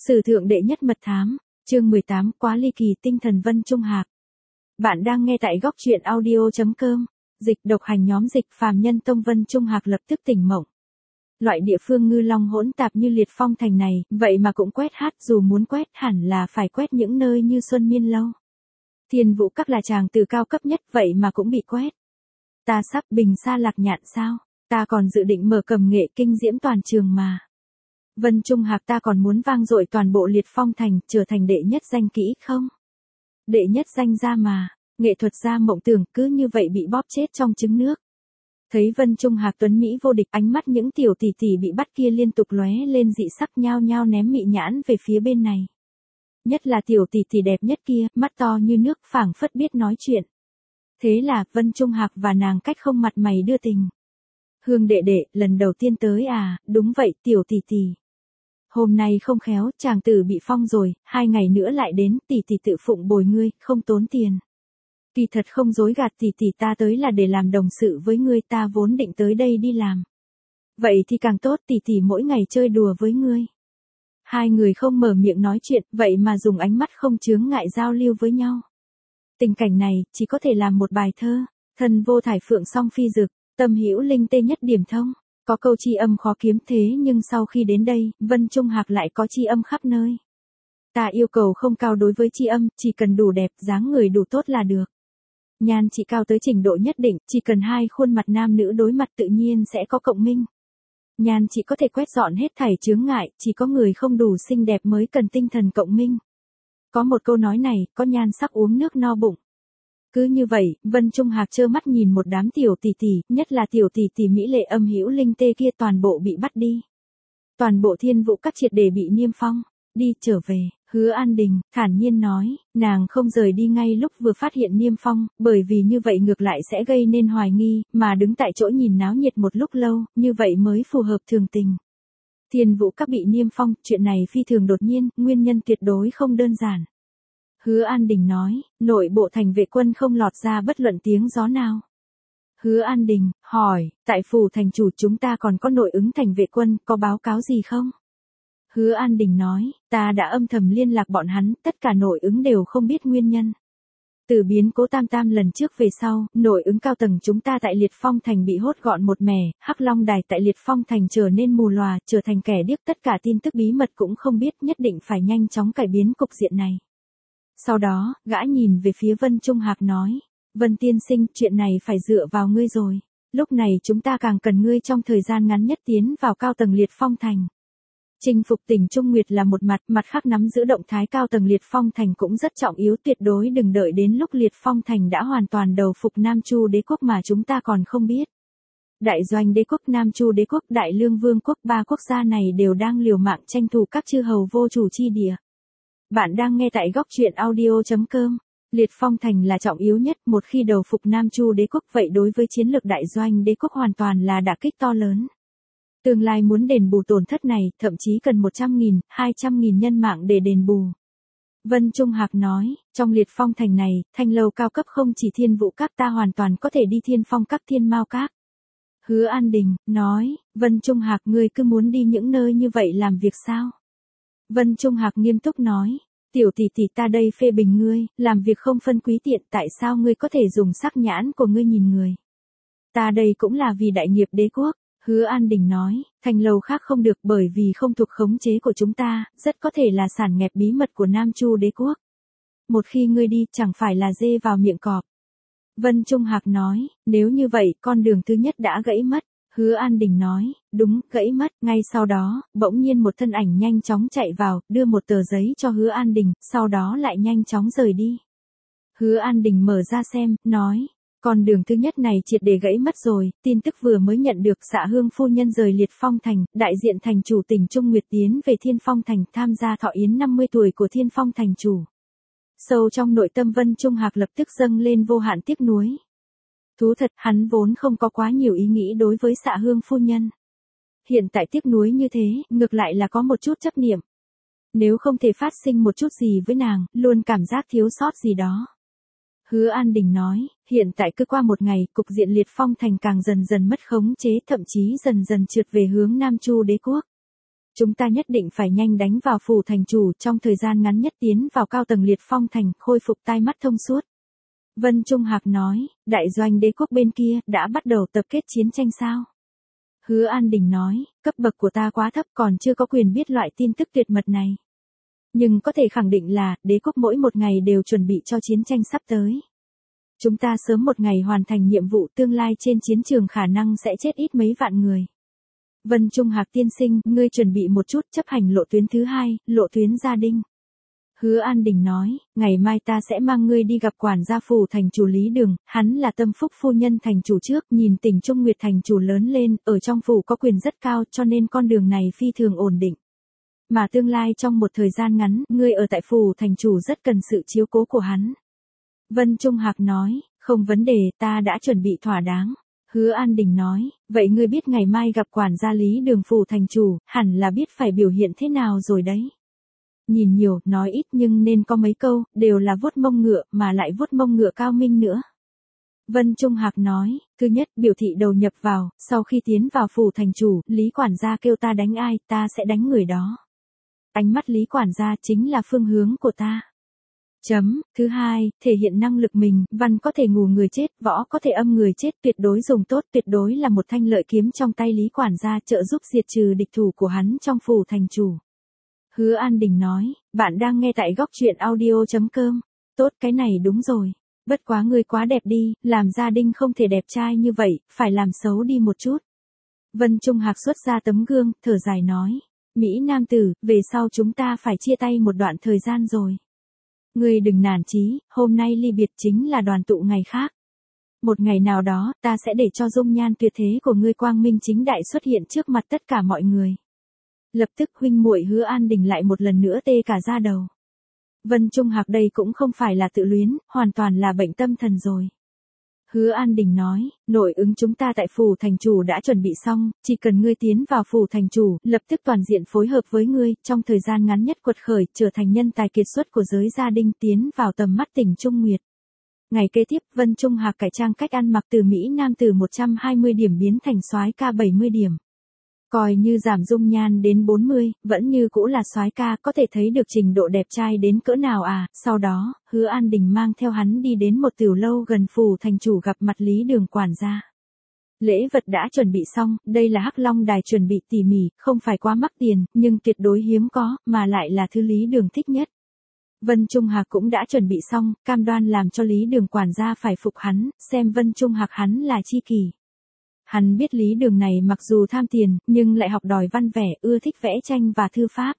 Sử thượng đệ nhất mật thám, chương 18, quá ly kỳ tinh thần Vân Trung Hạc. Bạn đang nghe tại góc truyện audio.com, dịch độc hành nhóm dịch phàm nhân tông Vân Trung Hạc lập tức tỉnh mộng. Loại địa phương ngư long hỗn tạp như Liệt Phong thành này, vậy mà cũng quét hát, dù muốn quét hẳn là phải quét những nơi như Xuân Miên Lâu. Thiên Vũ Các là tràng từ cao cấp nhất vậy mà cũng bị quét. Ta sắp bình xa lạc nhạn sao, ta còn dự định mở cầm nghệ kinh diễm toàn trường mà. Vân Trung Hạc ta còn muốn vang dội toàn bộ Liệt Phong thành, trở thành đệ nhất danh kỹ không? Đệ nhất danh ra mà, nghệ thuật gia mộng tưởng cứ như vậy bị bóp chết trong trứng nước. Thấy Vân Trung Hạc tuấn Mỹ vô địch, ánh mắt những tiểu tỷ tỷ bị bắt kia liên tục lóe lên dị sắc, nhao nhao ném mị nhãn về phía bên này. Nhất là tiểu tỷ tỷ đẹp nhất kia, mắt to như nước phảng phất biết nói chuyện. Thế là Vân Trung Hạc và nàng cách không mặt mày đưa tình. Hương đệ đệ, lần đầu tiên tới à? Đúng vậy tiểu tỷ tỷ. Hôm nay không khéo, chàng tử bị phong rồi, 2 ngày nữa lại đến, tỷ tỷ tự phụng bồi ngươi, không tốn tiền. Kỳ thật không dối gạt tỷ tỷ, ta tới là để làm đồng sự với ngươi, ta vốn định tới đây đi làm. Vậy thì càng tốt, tỷ tỷ mỗi ngày chơi đùa với ngươi. Hai người không mở miệng nói chuyện, vậy mà dùng ánh mắt không chướng ngại giao lưu với nhau. Tình cảnh này, chỉ có thể làm một bài thơ, thân vô thải phượng song phi dực, tâm hữu linh tê nhất điểm thông. Có câu tri âm khó kiếm, thế nhưng sau khi đến đây, Vân Trung Hạc lại có tri âm khắp nơi. Ta yêu cầu không cao đối với tri âm, chỉ cần đủ đẹp, dáng người đủ tốt là được. Nhan trị cao tới trình độ nhất định, chỉ cần 2 khuôn mặt nam nữ đối mặt tự nhiên sẽ có cộng minh. Nhan trị có thể quét dọn hết thảy chướng ngại, chỉ có người không đủ xinh đẹp mới cần tinh thần cộng minh. Có một câu nói này, có nhan sắc uống nước no bụng. Cứ như vậy, Vân Trung Hạc trơ mắt nhìn một đám tiểu tỷ tỷ, nhất là tiểu tỷ tỷ mỹ lệ âm hữu linh tê kia toàn bộ bị bắt đi. Toàn bộ Thiên Vũ Các triệt để bị niêm phong, đi trở về. Hứa An Đình thản nhiên nói, nàng không rời đi ngay lúc vừa phát hiện niêm phong, bởi vì như vậy ngược lại sẽ gây nên hoài nghi, mà đứng tại chỗ nhìn náo nhiệt một lúc lâu, như vậy mới phù hợp thường tình. Thiên Vũ Các bị niêm phong, chuyện này phi thường đột nhiên, nguyên nhân tuyệt đối không đơn giản. Hứa An Đình nói, nội bộ thành vệ quân không lọt ra bất luận tiếng gió nào. Hứa An Đình hỏi, tại phủ thành chủ chúng ta còn có nội ứng thành vệ quân, có báo cáo gì không? Hứa An Đình nói, ta đã âm thầm liên lạc bọn hắn, tất cả nội ứng đều không biết nguyên nhân. Từ biến cố Tam Tam lần trước về sau, nội ứng cao tầng chúng ta tại Liệt Phong thành bị hốt gọn một mẻ, Hắc Long Đài tại Liệt Phong thành trở nên mù lòa, trở thành kẻ điếc, tất cả tin tức bí mật cũng không biết, nhất định phải nhanh chóng cải biến cục diện này. Sau đó, gã nhìn về phía Vân Trung Hạc nói, Vân tiên sinh, chuyện này phải dựa vào ngươi rồi. Lúc này chúng ta càng cần ngươi trong thời gian ngắn nhất tiến vào cao tầng Liệt Phong thành. Chinh phục tỉnh Trung Nguyệt là một mặt khác nắm giữ động thái cao tầng Liệt Phong thành cũng rất trọng yếu, tuyệt đối đừng đợi đến lúc Liệt Phong thành đã hoàn toàn đầu phục Nam Chu đế quốc mà chúng ta còn không biết. Đại Doanh đế quốc, Nam Chu đế quốc, Đại Lương vương quốc, 3 quốc gia này đều đang liều mạng tranh thủ các chư hầu vô chủ chi địa. Bạn đang nghe tại góc truyện audio.com. Liệt Phong thành là trọng yếu nhất, một khi đầu phục Nam Chu đế quốc vậy đối với chiến lược Đại Doanh đế quốc hoàn toàn là đả kích to lớn. Tương lai muốn đền bù tổn thất này, thậm chí cần 100.000, 200.000 nhân mạng để đền bù. Vân Trung Hạc nói, trong Liệt Phong thành này, thanh lâu cao cấp không chỉ Thiên Vũ Các, ta hoàn toàn có thể đi Thiên Phong Các, Thiên Mao Các. Hứa An Đình nói, Vân Trung Hạc ngươi cứ muốn đi những nơi như vậy làm việc sao? Vân Trung Hạc nghiêm túc nói, tiểu tỷ tỷ ta đây phê bình ngươi, làm việc không phân quý tiện, tại sao ngươi có thể dùng sắc nhãn của ngươi nhìn người? Ta đây cũng là vì đại nghiệp đế quốc. Hứa An Đình nói, thành lầu khác không được bởi vì không thuộc khống chế của chúng ta, rất có thể là sản nghiệp bí mật của Nam Chu đế quốc. Một khi ngươi đi, chẳng phải là dê vào miệng cọp. Vân Trung Hạc nói, nếu như vậy, con đường thứ nhất đã gãy mất. Hứa An Đình nói, đúng, gãy mất. Ngay sau đó, bỗng nhiên một thân ảnh nhanh chóng chạy vào, đưa một tờ giấy cho Hứa An Đình, sau đó lại nhanh chóng rời đi. Hứa An Đình mở ra xem, nói, con đường thứ nhất này triệt để gãy mất rồi, tin tức vừa mới nhận được, Dạ Hương phu nhân rời Liệt Phong thành, đại diện thành chủ tỉnh Trung Nguyệt tiến về Thiên Phong thành tham gia thọ yến 50 tuổi của Thiên Phong thành chủ. Sâu trong nội tâm Vân Trung Hạc lập tức dâng lên vô hạn tiếc nuối. Thú thật, hắn vốn không có quá nhiều ý nghĩ đối với Dạ Hương phu nhân. Hiện tại tiếc nuối như thế, ngược lại là có một chút chấp niệm. Nếu không thể phát sinh một chút gì với nàng, luôn cảm giác thiếu sót gì đó. Hứa An Đình nói, hiện tại cứ qua một ngày, cục diện Liệt Phong thành càng dần dần mất khống chế, thậm chí dần dần trượt về hướng Nam Chu đế quốc. Chúng ta nhất định phải nhanh đánh vào phủ thành chủ, trong thời gian ngắn nhất tiến vào cao tầng liệt phong thành, khôi phục tai mắt thông suốt. Vân Trung Hạc nói, đại doanh đế quốc bên kia, đã bắt đầu tập kết chiến tranh sao? Hứa An Đình nói, cấp bậc của ta quá thấp, còn chưa có quyền biết loại tin tức tuyệt mật này. Nhưng có thể khẳng định là, đế quốc mỗi một ngày đều chuẩn bị cho chiến tranh sắp tới. Chúng ta sớm một ngày hoàn thành nhiệm vụ, tương lai trên chiến trường khả năng sẽ chết ít mấy vạn người. Vân Trung Hạc tiên sinh, ngươi chuẩn bị một chút, chấp hành lộ tuyến thứ 2, lộ tuyến gia đình. Hứa An Đình nói, ngày mai ta sẽ mang ngươi đi gặp quản gia phủ thành chủ Lý Đường, hắn là tâm phúc phu nhân thành chủ trước, nhìn tỉnh Trung Nguyệt thành chủ lớn lên, ở trong phủ có quyền rất cao, cho nên con đường này phi thường ổn định. Mà tương lai trong một thời gian ngắn, ngươi ở tại phủ thành chủ rất cần sự chiếu cố của hắn. Vân Trung Hạc nói, không vấn đề, ta đã chuẩn bị thỏa đáng. Hứa An Đình nói, vậy ngươi biết ngày mai gặp quản gia Lý Đường phủ thành chủ, hẳn là biết phải biểu hiện thế nào rồi đấy. Nhìn nhiều, nói ít nhưng nên có mấy câu, đều là vuốt mông ngựa, mà lại vuốt mông ngựa cao minh nữa. Vân Trung Hạc nói, thứ nhất, biểu thị đầu nhập vào, sau khi tiến vào phủ thành chủ, Lý quản gia kêu ta đánh ai, ta sẽ đánh người đó. Ánh mắt Lý quản gia chính là phương hướng của ta. Thứ hai, thể hiện năng lực mình, văn có thể ngủ người chết, võ có thể âm người chết, tuyệt đối dùng tốt, tuyệt đối là một thanh lợi kiếm trong tay Lý quản gia, trợ giúp diệt trừ địch thủ của hắn trong phủ thành chủ. Hứa An Đình nói, bạn đang nghe tại góc truyện audio.com. Tốt, cái này đúng rồi. Bất quá ngươi quá đẹp đi, làm gia đình không thể đẹp trai như vậy, phải làm xấu đi một chút. Vân Trung Hạc xuất ra tấm gương, thở dài nói. Mỹ nam tử, về sau chúng ta phải chia tay một đoạn thời gian rồi. Ngươi đừng nản chí, hôm nay ly biệt chính là đoàn tụ ngày khác. Một ngày nào đó, ta sẽ để cho dung nhan tuyệt thế của ngươi quang minh chính đại xuất hiện trước mặt tất cả mọi người. Lập tức huynh muội Hứa An Đình lại một lần nữa tê cả da đầu. Vân Trung Hạc đây cũng không phải là tự luyến, hoàn toàn là bệnh tâm thần rồi. Hứa An Đình nói, nội ứng chúng ta tại phủ thành chủ đã chuẩn bị xong, chỉ cần ngươi tiến vào phủ thành chủ, lập tức toàn diện phối hợp với ngươi, trong thời gian ngắn nhất quật khởi, trở thành nhân tài kiệt xuất của giới gia đình, tiến vào tầm mắt tỉnh Trung Nguyệt. Ngày kế tiếp, Vân Trung Hạc cải trang cách ăn mặc từ Mỹ Nam từ 120 điểm biến thành soái ca 70 điểm. Coi như giảm dung nhan đến 40, vẫn như cũ là soái ca, có thể thấy được trình độ đẹp trai đến cỡ nào à. Sau đó, Hứa An Đình mang theo hắn đi đến một tiểu lâu gần phủ thành chủ gặp mặt Lý Đường quản gia. Lễ vật đã chuẩn bị xong, đây là Hắc Long đài chuẩn bị tỉ mỉ, không phải quá mắc tiền, nhưng tuyệt đối hiếm có, mà lại là thứ Lý Đường thích nhất. Vân Trung Hạc cũng đã chuẩn bị xong, cam đoan làm cho Lý Đường quản gia phải phục hắn, xem Vân Trung Hạc hắn là chi kỷ. Hắn biết Lý Đường này mặc dù tham tiền, nhưng lại học đòi văn vẻ, ưa thích vẽ tranh và thư pháp.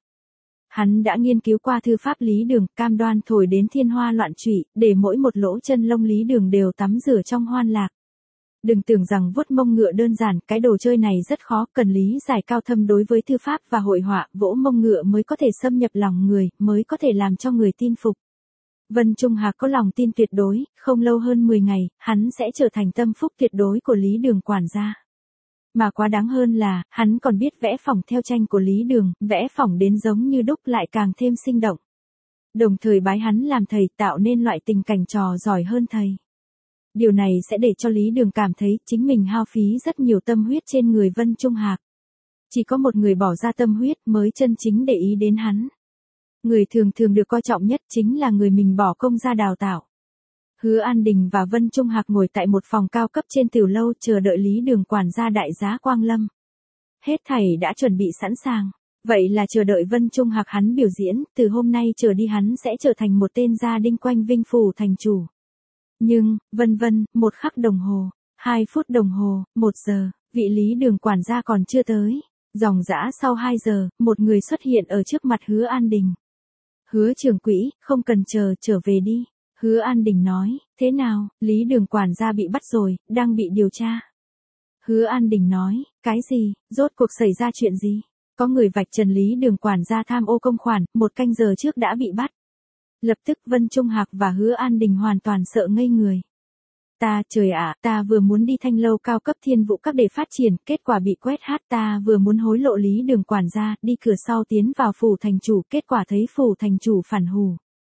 Hắn đã nghiên cứu qua thư pháp Lý Đường, cam đoan thổi đến thiên hoa loạn trụy, để mỗi một lỗ chân lông Lý Đường đều tắm rửa trong hoan lạc. Đừng tưởng rằng vuốt mông ngựa đơn giản, cái đồ chơi này rất khó, cần lý giải cao thâm đối với thư pháp và hội họa, vỗ mông ngựa mới có thể xâm nhập lòng người, mới có thể làm cho người tin phục. Vân Trung Hạc có lòng tin tuyệt đối, không lâu hơn 10 ngày, hắn sẽ trở thành tâm phúc tuyệt đối của Lý Đường quản gia. Mà quá đáng hơn là, hắn còn biết vẽ phỏng theo tranh của Lý Đường, vẽ phỏng đến giống như đúc lại càng thêm sinh động. Đồng thời bái hắn làm thầy, tạo nên loại tình cảnh trò giỏi hơn thầy. Điều này sẽ để cho Lý Đường cảm thấy chính mình hao phí rất nhiều tâm huyết trên người Vân Trung Hạc. Chỉ có một người bỏ ra tâm huyết mới chân chính để ý đến hắn. Người thường thường được coi trọng nhất chính là người mình bỏ công ra đào tạo. Hứa An Đình và Vân Trung Hạc ngồi tại một phòng cao cấp trên tiểu lâu chờ đợi Lý Đường quản gia đại giá Quang Lâm. Hết thảy đã chuẩn bị sẵn sàng. Vậy là chờ đợi Vân Trung Hạc hắn biểu diễn, từ hôm nay trở đi hắn sẽ trở thành một tên gia đình quanh Vinh phủ thành chủ. Nhưng, vân vân, 1 khắc đồng hồ, 2 phút đồng hồ, 1 giờ, vị Lý Đường quản gia còn chưa tới. Dòng dã sau 2 giờ, một người xuất hiện ở trước mặt Hứa An Đình. Hứa trưởng quỹ, không cần chờ, trở về đi. Hứa An Đình nói, thế nào, Lý Đường quản gia bị bắt rồi, đang bị điều tra. Hứa An Đình nói, cái gì, rốt cuộc xảy ra chuyện gì? Có người vạch trần Lý Đường quản gia tham ô công khoản, 1 canh giờ trước đã bị bắt. Lập tức Vân Trung Hạc và Hứa An Đình hoàn toàn sợ ngây người. Trời ạ, ta vừa muốn đi thanh lâu cao cấp Thiên Vũ Các để phát triển, kết quả bị quét hát, ta vừa muốn hối lộ Lý Đường quản gia, đi cửa sau tiến vào phủ thành chủ, kết quả thấy phủ thành chủ phản hù.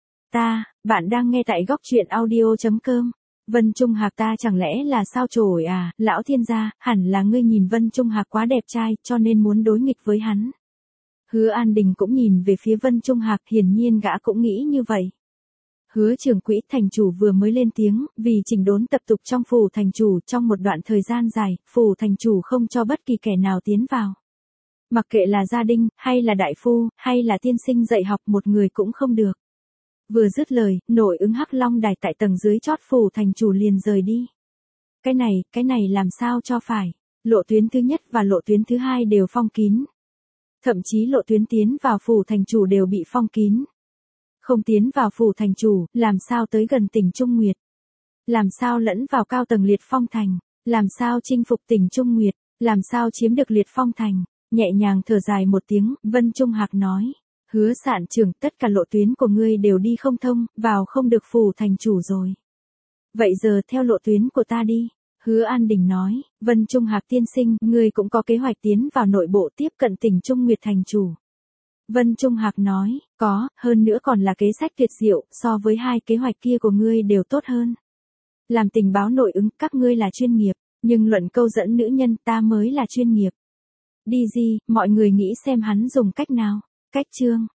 Bạn đang nghe tại góc truyện audio.com. Vân Trung Hạc ta chẳng lẽ là sao chổi à, lão thiên gia, hẳn là ngươi nhìn Vân Trung Hạc quá đẹp trai, cho nên muốn đối nghịch với hắn. Hứa An Đình cũng nhìn về phía Vân Trung Hạc, hiển nhiên gã cũng nghĩ như vậy. Hứa trưởng quỹ, thành chủ vừa mới lên tiếng, vì chỉnh đốn tập tục trong phủ thành chủ trong một đoạn thời gian dài, phủ thành chủ không cho bất kỳ kẻ nào tiến vào. Mặc kệ là gia đình, hay là đại phu, hay là tiên sinh dạy học, một người cũng không được. Vừa dứt lời, nội ứng Hắc Long đài tại tầng dưới chót phủ thành chủ liền rời đi. Cái này làm sao cho phải. Lộ tuyến thứ nhất và lộ tuyến thứ hai đều phong kín. Thậm chí lộ tuyến tiến vào phủ thành chủ đều bị phong kín. Không tiến vào phủ thành chủ, làm sao tới gần tỉnh Trung Nguyệt? Làm sao lẫn vào cao tầng Liệt Phong thành? Làm sao chinh phục tỉnh Trung Nguyệt? Làm sao chiếm được Liệt Phong thành? Nhẹ nhàng thở dài một tiếng, Vân Trung Hạc nói. Hứa Sạn trưởng, tất cả lộ tuyến của ngươi đều đi không thông, vào không được phủ thành chủ rồi. Vậy giờ theo lộ tuyến của ta đi. Hứa An Đình nói, Vân Trung Hạc tiên sinh, ngươi cũng có kế hoạch tiến vào nội bộ tiếp cận tỉnh Trung Nguyệt thành chủ. Vân Trung Hạc nói, có, hơn nữa còn là kế sách tuyệt diệu, so với hai kế hoạch kia của ngươi đều tốt hơn. Làm tình báo nội ứng, các ngươi là chuyên nghiệp, nhưng luận câu dẫn nữ nhân ta mới là chuyên nghiệp. Đi gì, mọi người nghĩ xem hắn dùng cách nào. Cách chương